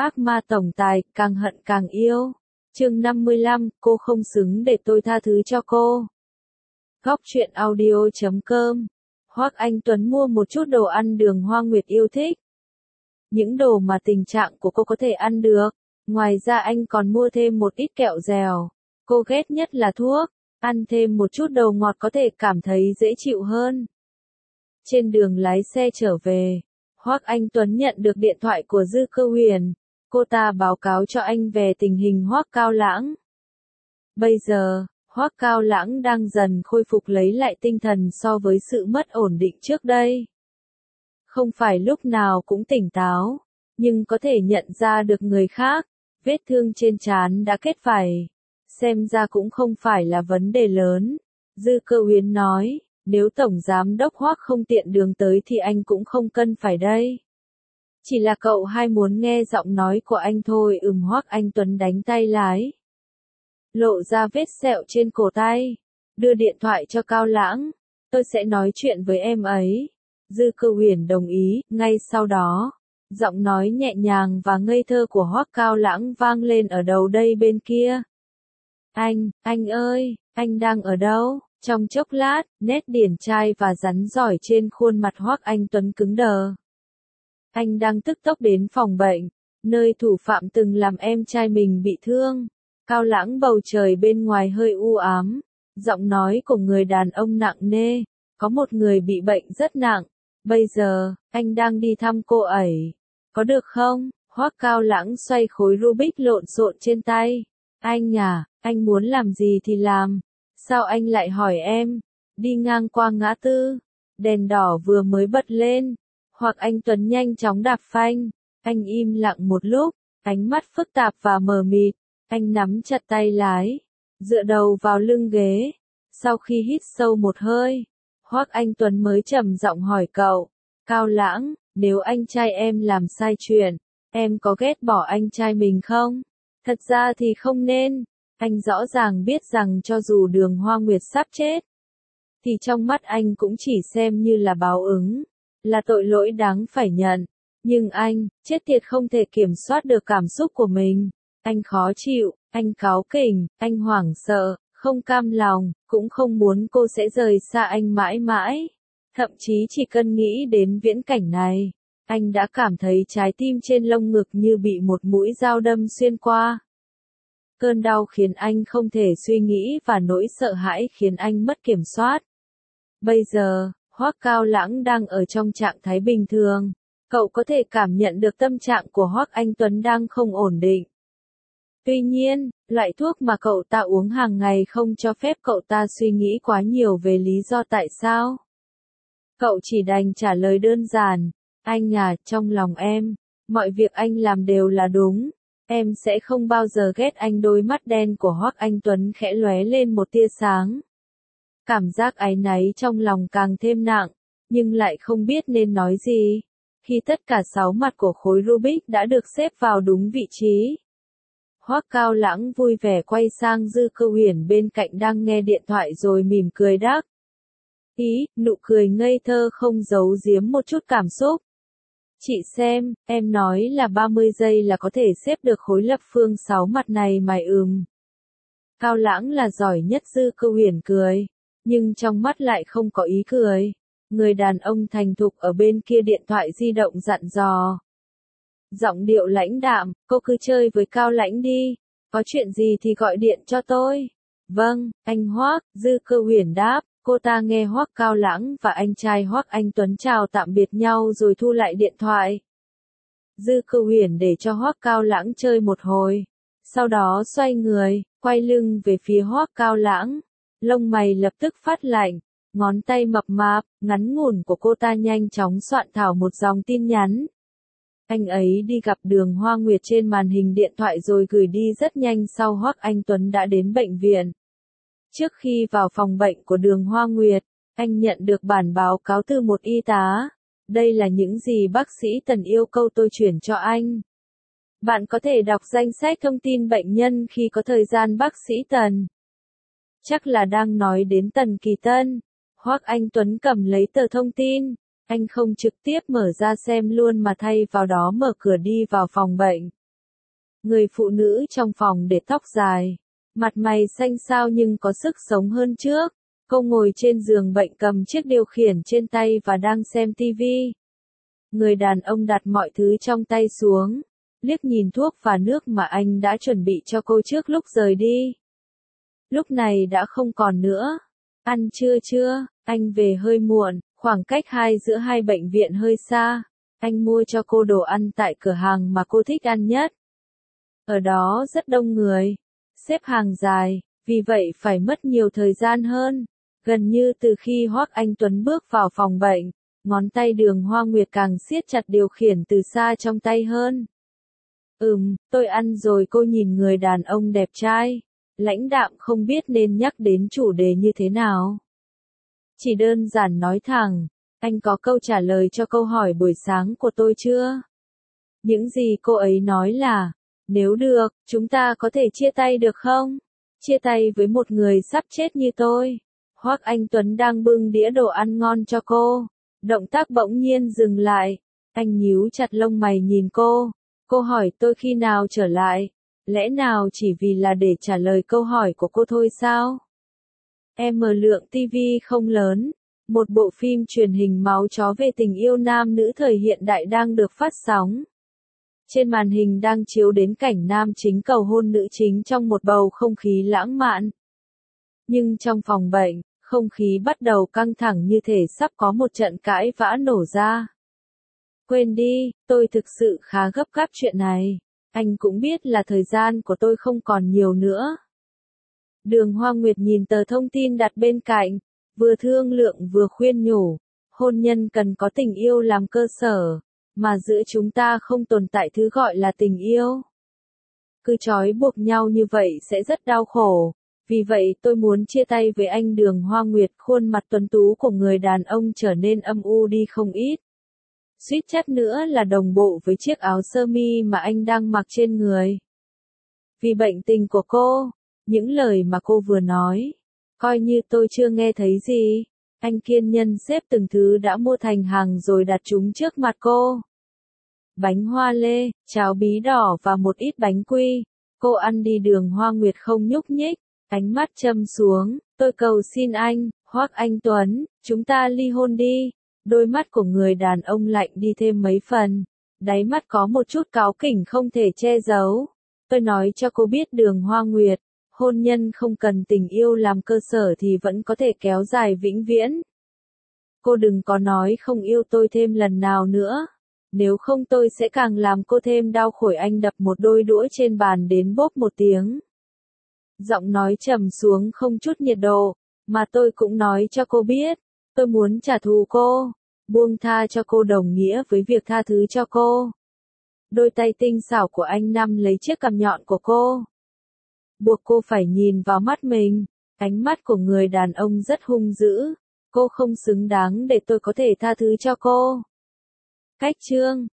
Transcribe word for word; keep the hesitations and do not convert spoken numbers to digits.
Ác ma tổng tài, càng hận càng yêu. Chương năm mươi lăm, cô không xứng để tôi tha thứ cho cô. Góc truyện audio chấm com. Hoắc Anh Tuấn mua một chút đồ ăn đường Hoa Nguyệt yêu thích. Những đồ mà tình trạng của cô có thể ăn được. Ngoài ra anh còn mua thêm một ít kẹo dẻo. Cô ghét nhất là thuốc. Ăn thêm một chút đồ ngọt có thể cảm thấy dễ chịu hơn. Trên đường lái xe trở về, Hoắc Anh Tuấn nhận được điện thoại của Dư Cơ Huyền. Cô ta báo cáo cho anh về tình hình Hoắc Cao Lãng. Bây giờ, Hoắc Cao Lãng đang dần khôi phục lấy lại tinh thần so với sự mất ổn định trước đây. Không phải lúc nào cũng tỉnh táo, nhưng có thể nhận ra được người khác, vết thương trên trán đã kết vảy. Xem ra cũng không phải là vấn đề lớn. Dư Cơ Huyền nói, nếu Tổng Giám đốc Hoắc không tiện đường tới thì anh cũng không cần phải đây. Chỉ là cậu hai muốn nghe giọng nói của anh thôi. Ừm. Hoắc Anh Tuấn đánh tay lái, lộ ra vết sẹo trên cổ tay, đưa điện thoại cho Cao Lãng. Tôi sẽ nói chuyện với em ấy. Dư Cơ Huyền đồng ý. Ngay sau đó, giọng nói nhẹ nhàng và ngây thơ của Hoắc Cao Lãng vang lên ở đầu đây bên kia. Anh, anh ơi, anh đang ở đâu? Trong chốc lát, nét điển trai và rắn giỏi trên khuôn mặt Hoắc Anh Tuấn cứng đờ. Anh đang tức tốc đến phòng bệnh, nơi thủ phạm từng làm em trai mình bị thương. Cao Lãng, bầu trời bên ngoài hơi u ám, giọng nói của người đàn ông nặng nề, có một người bị bệnh rất nặng, bây giờ, anh đang đi thăm cô ấy. Có được không? Hoắc Cao Lãng xoay khối Rubik lộn xộn trên tay. Anh à, anh muốn làm gì thì làm. Sao anh lại hỏi em? Đi ngang qua ngã tư, đèn đỏ vừa mới bật lên. Hoắc Anh Tuấn nhanh chóng đạp phanh. Anh im lặng một lúc, ánh mắt phức tạp và mờ mịt. Anh nắm chặt tay lái, dựa đầu vào lưng ghế. Sau khi hít sâu một hơi, Hoắc Anh Tuấn mới trầm giọng hỏi cậu, Cao Lãng, nếu anh trai em làm sai chuyện, em có ghét bỏ anh trai mình không? Thật ra thì không nên. Anh rõ ràng biết rằng cho dù Đường Hoa Nguyệt sắp chết, thì trong mắt anh cũng chỉ xem như là báo ứng, là tội lỗi đáng phải nhận. Nhưng anh, chết tiệt không thể kiểm soát được cảm xúc của mình. Anh khó chịu, anh cáu kỉnh, anh hoảng sợ, không cam lòng, cũng không muốn cô sẽ rời xa anh mãi mãi. Thậm chí chỉ cần nghĩ đến viễn cảnh này, anh đã cảm thấy trái tim trên lông ngực như bị một mũi dao đâm xuyên qua. Cơn đau khiến anh không thể suy nghĩ và nỗi sợ hãi khiến anh mất kiểm soát. Bây giờ, Hoắc Cao Lãng đang ở trong trạng thái bình thường. Cậu có thể cảm nhận được tâm trạng của Hoắc Anh Tuấn đang không ổn định. Tuy nhiên, loại thuốc mà cậu ta uống hàng ngày không cho phép cậu ta suy nghĩ quá nhiều về lý do tại sao. Cậu chỉ đành trả lời đơn giản, anh à, trong lòng em, mọi việc anh làm đều là đúng. Em sẽ không bao giờ ghét anh. Đôi mắt đen của Hoắc Anh Tuấn khẽ lóe lên một tia sáng. Cảm giác áy náy trong lòng càng thêm nặng, nhưng lại không biết nên nói gì. Khi tất cả sáu mặt của khối Rubik đã được xếp vào đúng vị trí, Hoắc Cao Lãng vui vẻ quay sang Dư Cơ Huyền bên cạnh đang nghe điện thoại rồi mỉm cười đáp. Ý, nụ cười ngây thơ không giấu giếm một chút cảm xúc. Chị xem, em nói là ba mươi giây là có thể xếp được khối lập phương sáu mặt này mày. Ừm. Cao Lãng là giỏi nhất. Dư Cơ Huyền cười, nhưng trong mắt lại không có ý cười. Người đàn ông thành thục ở bên kia điện thoại di động dặn dò. Giọng điệu lãnh đạm, cô cứ chơi với Cao Lãnh đi, có chuyện gì thì gọi điện cho tôi. Vâng, anh Hoắc. Dư Cơ Huyền đáp. Cô ta nghe Hoắc Cao Lãng và anh trai Hoắc Anh Tuấn chào tạm biệt nhau rồi thu lại điện thoại. Dư Cơ Huyền để cho Hoắc Cao Lãng chơi một hồi, sau đó xoay người, quay lưng về phía Hoắc Cao Lãng. Lông mày lập tức phát lạnh, ngón tay mập mạp, ngắn ngủn của cô ta nhanh chóng soạn thảo một dòng tin nhắn. Anh ấy đi gặp Đường Hoa Nguyệt trên màn hình điện thoại rồi gửi đi rất nhanh sau Hoắc Anh Tuấn đã đến bệnh viện. Trước khi vào phòng bệnh của Đường Hoa Nguyệt, anh nhận được bản báo cáo từ một y tá. Đây là những gì bác sĩ Tần yêu cầu tôi chuyển cho anh. Bạn có thể đọc danh sách thông tin bệnh nhân khi có thời gian. Bác sĩ Tần. Chắc là đang nói đến Tần Kỳ Tân. Hoắc Anh Tuấn cầm lấy tờ thông tin. Anh không trực tiếp mở ra xem luôn mà thay vào đó mở cửa đi vào phòng bệnh. Người phụ nữ trong phòng để tóc dài, mặt mày xanh xao nhưng có sức sống hơn trước. Cô ngồi trên giường bệnh cầm chiếc điều khiển trên tay và đang xem tivi. Người đàn ông đặt mọi thứ trong tay xuống, liếc nhìn thuốc và nước mà anh đã chuẩn bị cho cô trước lúc rời đi. Lúc này đã không còn nữa. Ăn trưa chưa? Anh về hơi muộn, khoảng cách hai giữa hai bệnh viện hơi xa. Anh mua cho cô đồ ăn tại cửa hàng mà cô thích ăn nhất. Ở đó rất đông người, xếp hàng dài, vì vậy phải mất nhiều thời gian hơn. Gần như từ khi Hoắc Anh Tuấn bước vào phòng bệnh, ngón tay Đường Hoa Nguyệt càng siết chặt điều khiển từ xa trong tay hơn. Ừm, tôi ăn rồi. Cô nhìn người đàn ông đẹp trai, lãnh đạm không biết nên nhắc đến chủ đề như thế nào. Chỉ đơn giản nói thẳng, anh có câu trả lời cho câu hỏi buổi sáng của tôi chưa? Những gì cô ấy nói là, nếu được, chúng ta có thể chia tay được không? Chia tay với một người sắp chết như tôi. Hoắc Anh Tuấn đang bưng đĩa đồ ăn ngon cho cô. Động tác bỗng nhiên dừng lại. Anh nhíu chặt lông mày nhìn cô. Cô hỏi tôi khi nào trở lại. Lẽ nào chỉ vì là để trả lời câu hỏi của cô thôi sao? Em lượng tivi không lớn. Một bộ phim truyền hình máu chó về tình yêu nam nữ thời hiện đại đang được phát sóng. Trên màn hình đang chiếu đến cảnh nam chính cầu hôn nữ chính trong một bầu không khí lãng mạn. Nhưng trong phòng bệnh, không khí bắt đầu căng thẳng như thể sắp có một trận cãi vã nổ ra. Quên đi, tôi thực sự khá gấp gáp chuyện này. Anh cũng biết là thời gian của tôi không còn nhiều nữa. Đường Hoa Nguyệt nhìn tờ thông tin đặt bên cạnh, vừa thương lượng vừa khuyên nhủ. Hôn nhân cần có tình yêu làm cơ sở, mà giữa chúng ta không tồn tại thứ gọi là tình yêu. Cứ trói buộc nhau như vậy sẽ rất đau khổ. Vì vậy tôi muốn chia tay với anh. Đường Hoa Nguyệt, khuôn mặt tuấn tú của người đàn ông trở nên âm u đi không ít. Suýt chút nữa là đồng bộ với chiếc áo sơ mi mà anh đang mặc trên người. Vì bệnh tình của cô, những lời mà cô vừa nói, coi như tôi chưa nghe thấy gì. Anh kiên nhẫn xếp từng thứ đã mua thành hàng rồi đặt chúng trước mặt cô. Bánh hoa lê, cháo bí đỏ và một ít bánh quy. Cô ăn đi. Đường Hoa Nguyệt không nhúc nhích, ánh mắt châm xuống. Tôi cầu xin anh, Hoắc Anh Tuấn, chúng ta ly hôn đi. Đôi mắt của người đàn ông lạnh đi thêm mấy phần. Đáy mắt có một chút cáu kỉnh không thể che giấu. Tôi nói cho cô biết Đường Hoa Nguyệt, hôn nhân không cần tình yêu làm cơ sở thì vẫn có thể kéo dài vĩnh viễn. Cô đừng có nói không yêu tôi thêm lần nào nữa. Nếu không tôi sẽ càng làm cô thêm đau khổ. Anh đập một đôi đũa trên bàn đến bốp một tiếng. Giọng nói trầm xuống không chút nhiệt độ, mà tôi cũng nói cho cô biết. Tôi muốn trả thù cô. Buông tha cho cô đồng nghĩa với việc tha thứ cho cô. Đôi tay tinh xảo của anh nắm lấy chiếc cằm nhọn của cô. Buộc cô phải nhìn vào mắt mình. Ánh mắt của người đàn ông rất hung dữ. Cô không xứng đáng để tôi có thể tha thứ cho cô. Cách chương